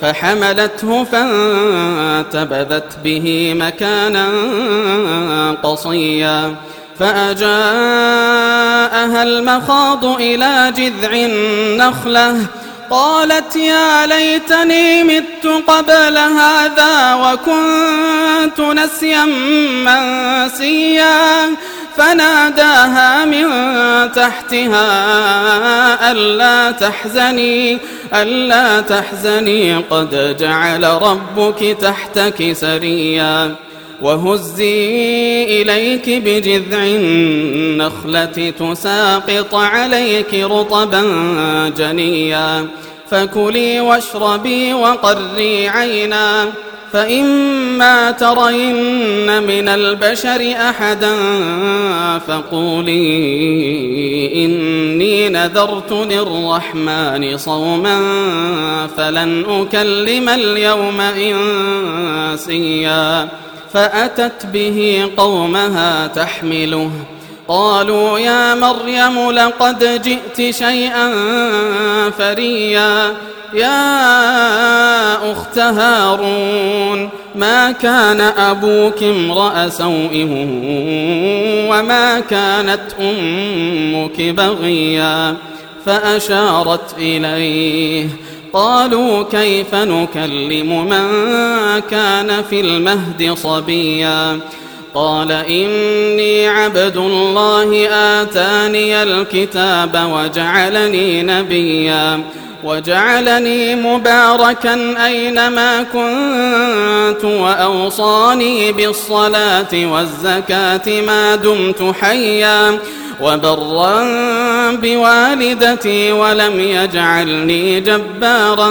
فحملته فانتبذت به مكانا قصيا فأجاءها المخاض إلى جذع النخلة قالت يا ليتني مت قبل هذا وكنت نسيا منسيا فناداها من تحتها ألا تحزني قد جعل ربك تحتك سريا وهزي إليك بجذع النخلة تساقط عليك رطبا جنيا فكلي واشربي وقري عينا فإما ترين من البشر أحدا فقولي إني نذرت للرحمن صوما فلن أكلم اليوم إنسيا فأتت به قومها تحمله قالوا يا مريم لقد جئت شيئا فريا يا أخت هارون ما كان أبوك امرأ سوء وما كانت أمك بغيا فأشارت إليه قالوا كيف نكلم من كان في المهد صبيا قال إني عبد الله آتاني الكتاب وجعلني نبيا وجعلني مباركا أينما كنت وأوصاني بالصلاة والزكاة ما دمت حيا وبرا بوالدتي ولم يجعلني جبارا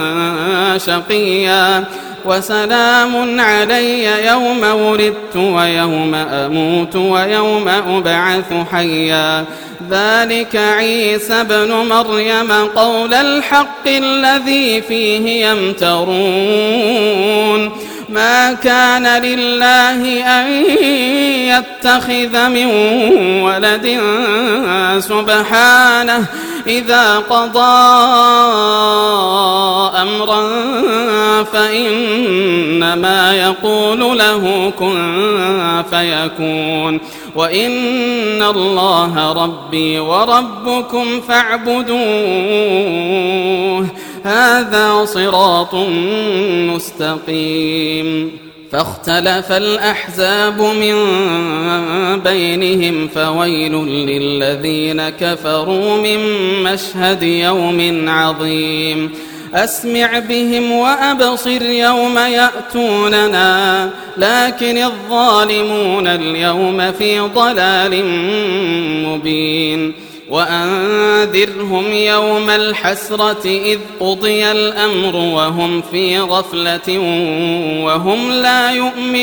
شقيا وسلام علي يوم ولدت ويوم أموت ويوم أبعث حيا ذلك عيسى ابن مريم قول الحق الذي فيه يمترون ما كان لله أن يتخذ من ولد سبحانه إذا قضى أمرا فإنما يقول له كن فيكون وإن الله ربي وربكم فاعبدوه هذا صراط مستقيم فاختلف الأحزاب من بينهم فويل للذين كفروا من مشهد يوم عظيم أسمع بهم وأبصر يوم يأتوننا لكن الظالمون اليوم في ضلال مبين وأنذرهم يوم الحسرة إذ قضي الأمر وهم في غفلة وهم لا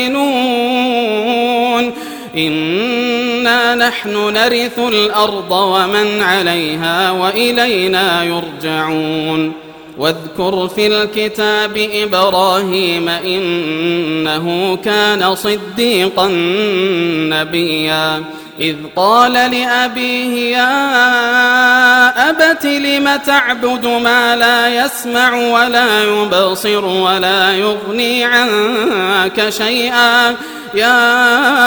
يؤمنون إنا نحن نرث الأرض ومن عليها وإلينا يرجعون واذكر في الكتاب إبراهيم إنه كان صديقا نبيا إذ قال لأبيه يا أبت لم تعبد ما لا يسمع ولا يبصر ولا يغني عنك شيئا يا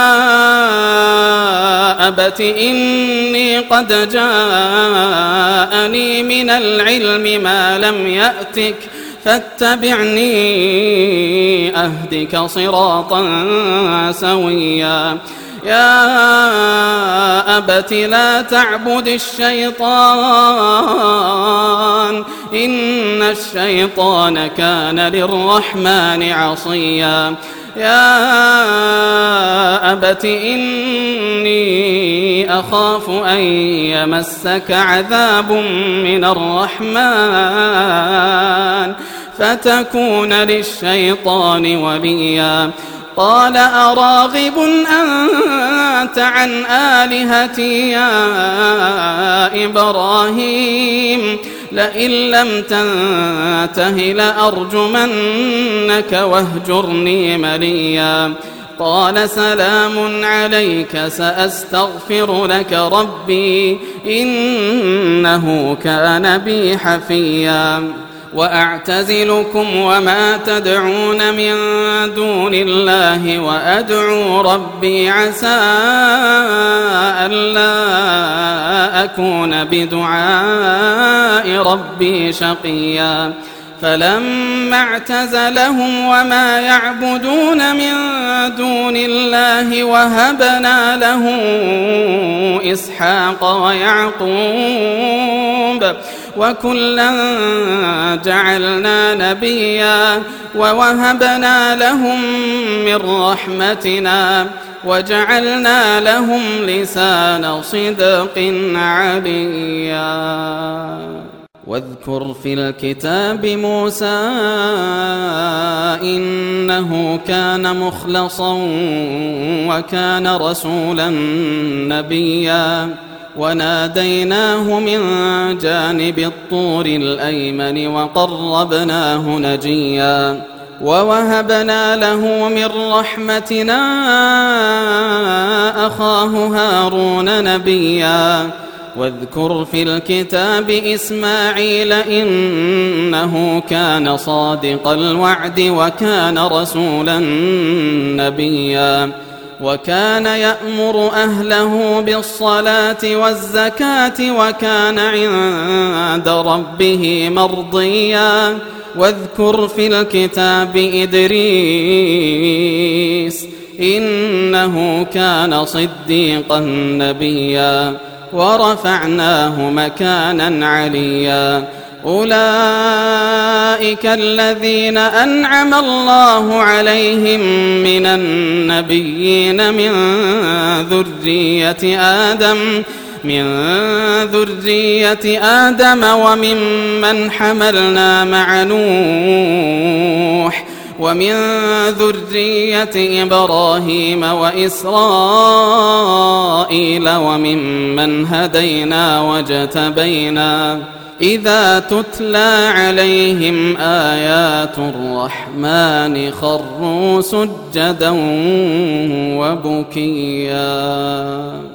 أبت إني قد جاءني من العلم ما لم يأتك فاتبعني أهدك صراطا سويا يا أبت لا تعبد الشيطان إن الشيطان كان للرحمن عصيا يا أبت إني أخاف أن يمسك عذاب من الرحمن فتكون للشيطان وليا قال أراغب أنت عن آلهتي يا إبراهيم لئن لم تنته لأرجمنك واهجرني مليا قال سلام عليك سأستغفر لك ربي إنه كان بي حفيا وأعتزلكم وما تدعون من دون الله وأدعو ربي عسى ألا أكون بدعاء ربي شقيا فلما اعتزلهم وما يعبدون من دون الله وهبنا له إسحاق ويعقوب وكلا جعلنا نبيا ووهبنا لهم من رحمتنا وجعلنا لهم لسان صدق عليا واذكر في الكتاب موسى إنه كان مخلصا وكان رسولا نبيا وناديناه من جانب الطور الأيمن وقربناه نجيا ووهبنا له من رحمتنا أخاه هارون نبيا واذكر في الكتاب إسماعيل إنه كان صادق الوعد وكان رسولا نبيا وكان يأمر أهله بالصلاة والزكاة وكان عند ربه مرضيا واذكر في الكتاب إدريس إنه كان صديقا نبيا ورفعناه مكانا عليا أولئك الذين أنعم الله عليهم من النبيين من ذرية آدم وممن حملنا مع نوح ومن ذرية إبراهيم وإسرائيل وممن هدينا واجتبينا إذا تتلى عليهم آيات الرحمن خروا سجدا وبكيا